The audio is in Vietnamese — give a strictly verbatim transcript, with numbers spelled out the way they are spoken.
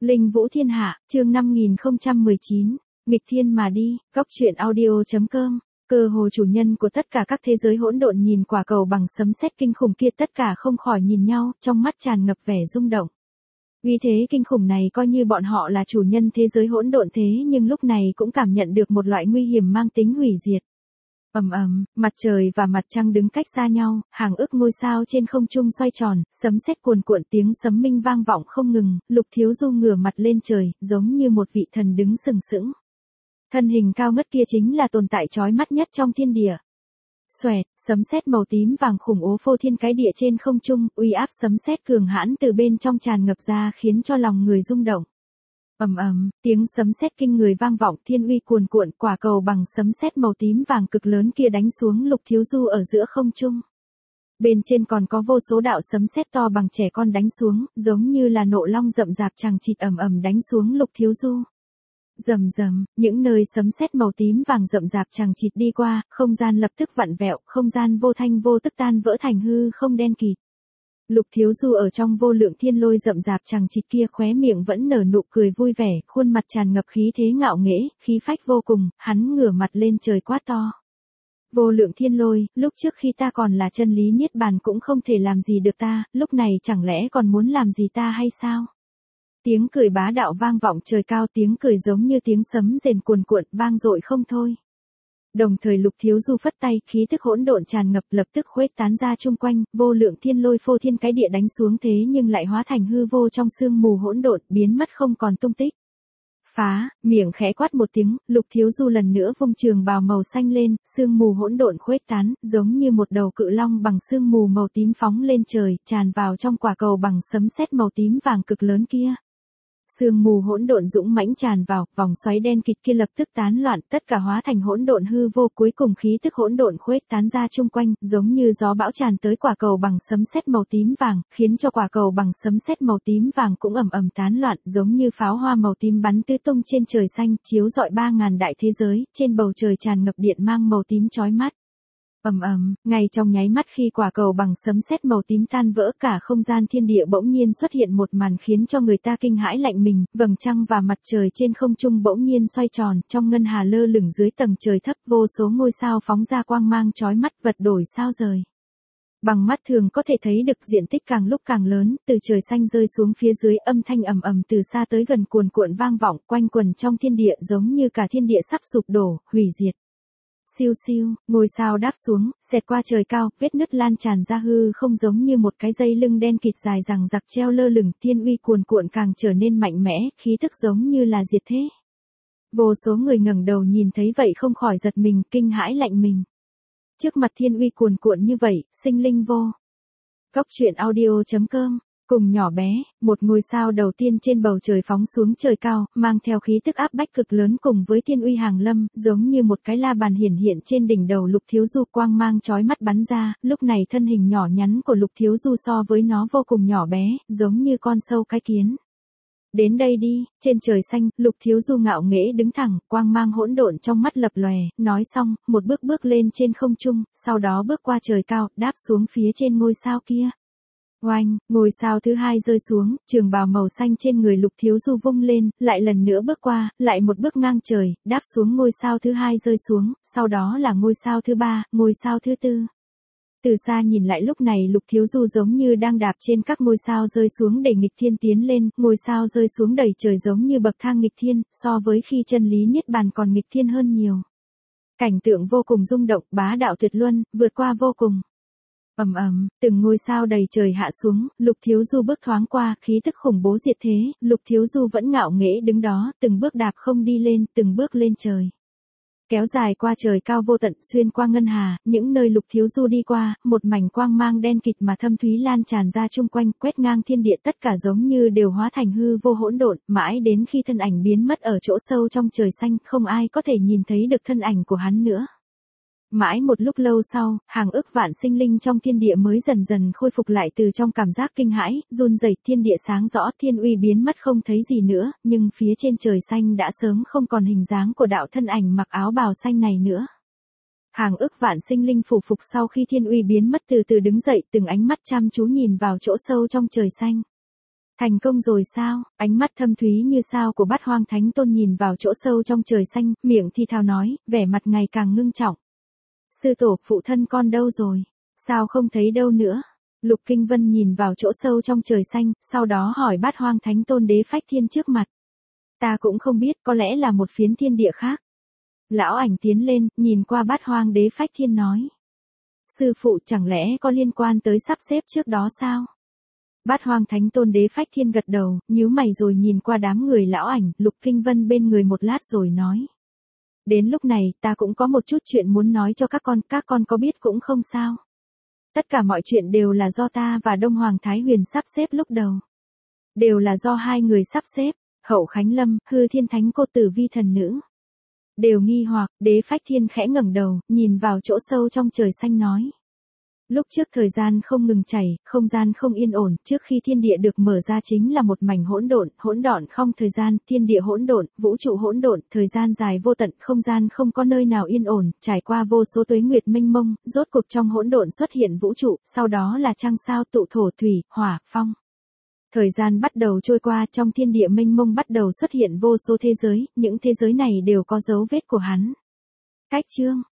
Linh Vũ Thiên Hạ, chương năm nghìn không trăm mười chín, nghịch thiên mà đi, góc truyện audio chấm com. Cơ hồ chủ nhân của tất cả các thế giới hỗn độn nhìn quả cầu bằng sấm sét kinh khủng kia, tất cả không khỏi nhìn nhau, trong mắt tràn ngập vẻ rung động. Uy thế kinh khủng này coi như bọn họ là chủ nhân thế giới hỗn độn thế nhưng lúc này cũng cảm nhận được một loại nguy hiểm mang tính hủy diệt. Ầm ầm, mặt trời và mặt trăng đứng cách xa nhau, hàng ức ngôi sao trên không trung xoay tròn, sấm sét cuồn cuộn, tiếng sấm minh vang vọng không ngừng, Lục Thiếu Du ngửa mặt lên trời, giống như một vị thần đứng sừng sững. Thân hình cao ngất kia chính là tồn tại chói mắt nhất trong thiên địa. Xoẹt, sấm sét màu tím vàng khủng bố phô thiên cái địa trên không trung, uy áp sấm sét cường hãn từ bên trong tràn ngập ra khiến cho lòng người rung động. Ầm ầm, tiếng sấm sét kinh người vang vọng, thiên uy cuồn cuộn, quả cầu bằng sấm sét màu tím vàng cực lớn kia đánh xuống Lục Thiếu Du ở giữa không trung. Bên trên còn có vô số đạo sấm sét to bằng trẻ con đánh xuống, giống như là nộ long rậm rạp chằng chịt ầm ầm đánh xuống Lục Thiếu Du. Rầm rầm, những nơi sấm sét màu tím vàng rậm rạp chằng chịt đi qua, không gian lập tức vặn vẹo, không gian vô thanh vô tức tan vỡ thành hư không đen kịt. Lục Thiếu Du ở trong vô lượng thiên lôi rậm rạp chằng chịt kia khóe miệng vẫn nở nụ cười vui vẻ, khuôn mặt tràn ngập khí thế ngạo nghễ, khí phách vô cùng, hắn ngửa mặt lên trời quát to. Vô lượng thiên lôi, lúc trước khi ta còn là chân lý niết bàn cũng không thể làm gì được ta, lúc này chẳng lẽ còn muốn làm gì ta hay sao? Tiếng cười bá đạo vang vọng trời cao, tiếng cười giống như tiếng sấm rền cuồn cuộn, vang dội không thôi. Đồng thời Lục Thiếu Du phất tay, khí tức hỗn độn tràn ngập lập tức khuếch tán ra chung quanh, vô lượng thiên lôi phô thiên cái địa đánh xuống thế nhưng lại hóa thành hư vô trong sương mù hỗn độn, biến mất không còn tung tích. Phá, miệng khẽ quát một tiếng, Lục Thiếu Du lần nữa vung trường bào màu xanh lên, sương mù hỗn độn khuếch tán, giống như một đầu cự long bằng sương mù màu tím phóng lên trời, tràn vào trong quả cầu bằng sấm sét màu tím vàng cực lớn kia. Sương mù hỗn độn dũng mãnh tràn vào, vòng xoáy đen kịt kia lập tức tán loạn, tất cả hóa thành hỗn độn hư vô, cuối cùng khí tức hỗn độn khuếch tán ra chung quanh, giống như gió bão tràn tới quả cầu bằng sấm sét màu tím vàng, khiến cho quả cầu bằng sấm sét màu tím vàng cũng ầm ầm tán loạn, giống như pháo hoa màu tím bắn tứ tung trên trời xanh, chiếu rọi ba ngàn đại thế giới, trên bầu trời tràn ngập điện mang màu tím chói mắt. Ầm ầm, ngay trong nháy mắt khi quả cầu bằng sấm sét màu tím tan vỡ, cả không gian thiên địa bỗng nhiên xuất hiện một màn khiến cho người ta kinh hãi lạnh mình, vầng trăng và mặt trời trên không trung bỗng nhiên xoay tròn, trong ngân hà lơ lửng dưới tầng trời thấp, vô số ngôi sao phóng ra quang mang chói mắt, vật đổi sao rời. Bằng mắt thường có thể thấy được diện tích càng lúc càng lớn, từ trời xanh rơi xuống phía dưới, âm thanh ầm ầm từ xa tới gần cuồn cuộn vang vọng, quanh quẩn trong thiên địa giống như cả thiên địa sắp sụp đổ, hủy diệt. Siêu siêu, ngôi sao đáp xuống, xẹt qua trời cao, vết nứt lan tràn ra hư không giống như một cái dây lưng đen kịt dài rằng giặc treo lơ lửng, thiên uy cuồn cuộn càng trở nên mạnh mẽ, khí tức giống như là diệt thế. Vô số người ngẩng đầu nhìn thấy vậy không khỏi giật mình, kinh hãi lạnh mình. Trước mặt thiên uy cuồn cuộn như vậy, sinh linh vô. Góc truyện audio chấm com. Cùng nhỏ bé, một ngôi sao đầu tiên trên bầu trời phóng xuống trời cao, mang theo khí tức áp bách cực lớn cùng với thiên uy hàng lâm, giống như một cái la bàn hiển hiện trên đỉnh đầu Lục Thiếu Du, quang mang chói mắt bắn ra, lúc này thân hình nhỏ nhắn của Lục Thiếu Du so với nó vô cùng nhỏ bé, giống như con sâu cái kiến. Đến đây đi, trên trời xanh, Lục Thiếu Du ngạo nghễ đứng thẳng, quang mang hỗn độn trong mắt lập lòe, nói xong, một bước bước lên trên không trung, sau đó bước qua trời cao, đáp xuống phía trên ngôi sao kia. Oanh, ngôi sao thứ hai rơi xuống, trường bào màu xanh trên người Lục Thiếu Du vung lên, lại lần nữa bước qua, lại một bước ngang trời, đáp xuống ngôi sao thứ hai rơi xuống, sau đó là ngôi sao thứ ba, ngôi sao thứ tư. Từ xa nhìn lại lúc này Lục Thiếu Du giống như đang đạp trên các ngôi sao rơi xuống để nghịch thiên tiến lên, ngôi sao rơi xuống đầy trời giống như bậc thang nghịch thiên, so với khi chân lý niết bàn còn nghịch thiên hơn nhiều. Cảnh tượng vô cùng rung động, bá đạo tuyệt luân, vượt qua vô cùng. Ầm ầm, từng ngôi sao đầy trời hạ xuống, Lục Thiếu Du bước thoáng qua, khí tức khủng bố diệt thế, Lục Thiếu Du vẫn ngạo nghễ đứng đó, từng bước đạp không đi lên, từng bước lên trời. Kéo dài qua trời cao vô tận, xuyên qua ngân hà, những nơi Lục Thiếu Du đi qua, một mảnh quang mang đen kịt mà thâm thúy lan tràn ra chung quanh, quét ngang thiên địa, tất cả giống như đều hóa thành hư vô hỗn độn, mãi đến khi thân ảnh biến mất ở chỗ sâu trong trời xanh, không ai có thể nhìn thấy được thân ảnh của hắn nữa. Mãi một lúc lâu sau, hàng ức vạn sinh linh trong thiên địa mới dần dần khôi phục lại từ trong cảm giác kinh hãi, run rẩy, thiên địa sáng rõ, thiên uy biến mất không thấy gì nữa, nhưng phía trên trời xanh đã sớm không còn hình dáng của đạo thân ảnh mặc áo bào xanh này nữa. Hàng ức vạn sinh linh phủ phục sau khi thiên uy biến mất từ từ đứng dậy, từng ánh mắt chăm chú nhìn vào chỗ sâu trong trời xanh. Thành công rồi sao? Ánh mắt thâm thúy như sao của Bát Hoang Thánh Tôn nhìn vào chỗ sâu trong trời xanh, miệng thi thào nói, vẻ mặt ngày càng ngưng trọng. Sư tổ, phụ thân con đâu rồi? Sao không thấy đâu nữa? Lục Kinh Vân nhìn vào chỗ sâu trong trời xanh, sau đó hỏi Bát Hoang Thánh Tôn Đế Phách Thiên trước mặt. Ta cũng không biết, có lẽ là một phiến thiên địa khác. Lão ảnh tiến lên, nhìn qua Bát Hoang Đế Phách Thiên nói. Sư phụ, chẳng lẽ có liên quan tới sắp xếp trước đó sao? Bát Hoang Thánh Tôn Đế Phách Thiên gật đầu, nhíu mày rồi nhìn qua đám người lão ảnh, Lục Kinh Vân bên người một lát rồi nói. Đến lúc này, ta cũng có một chút chuyện muốn nói cho các con, các con có biết cũng không sao. Tất cả mọi chuyện đều là do ta và Đông Hoàng Thái Huyền sắp xếp lúc đầu. Đều là do hai người sắp xếp, Hậu Khánh Lâm, Hư Thiên Thánh Cô Tử Vi Thần Nữ. Đều nghi hoặc, Đế Phách Thiên khẽ ngẩng đầu, nhìn vào chỗ sâu trong trời xanh nói. Lúc trước thời gian không ngừng chảy, không gian không yên ổn, trước khi thiên địa được mở ra chính là một mảnh hỗn độn, hỗn độn không thời gian, thiên địa hỗn độn, vũ trụ hỗn độn, thời gian dài vô tận, không gian không có nơi nào yên ổn, trải qua vô số tuế nguyệt mênh mông, rốt cuộc trong hỗn độn xuất hiện vũ trụ, sau đó là trăng sao tụ thổ thủy, hỏa, phong. Thời gian bắt đầu trôi qua, trong thiên địa mênh mông bắt đầu xuất hiện vô số thế giới, những thế giới này đều có dấu vết của hắn. Cách chương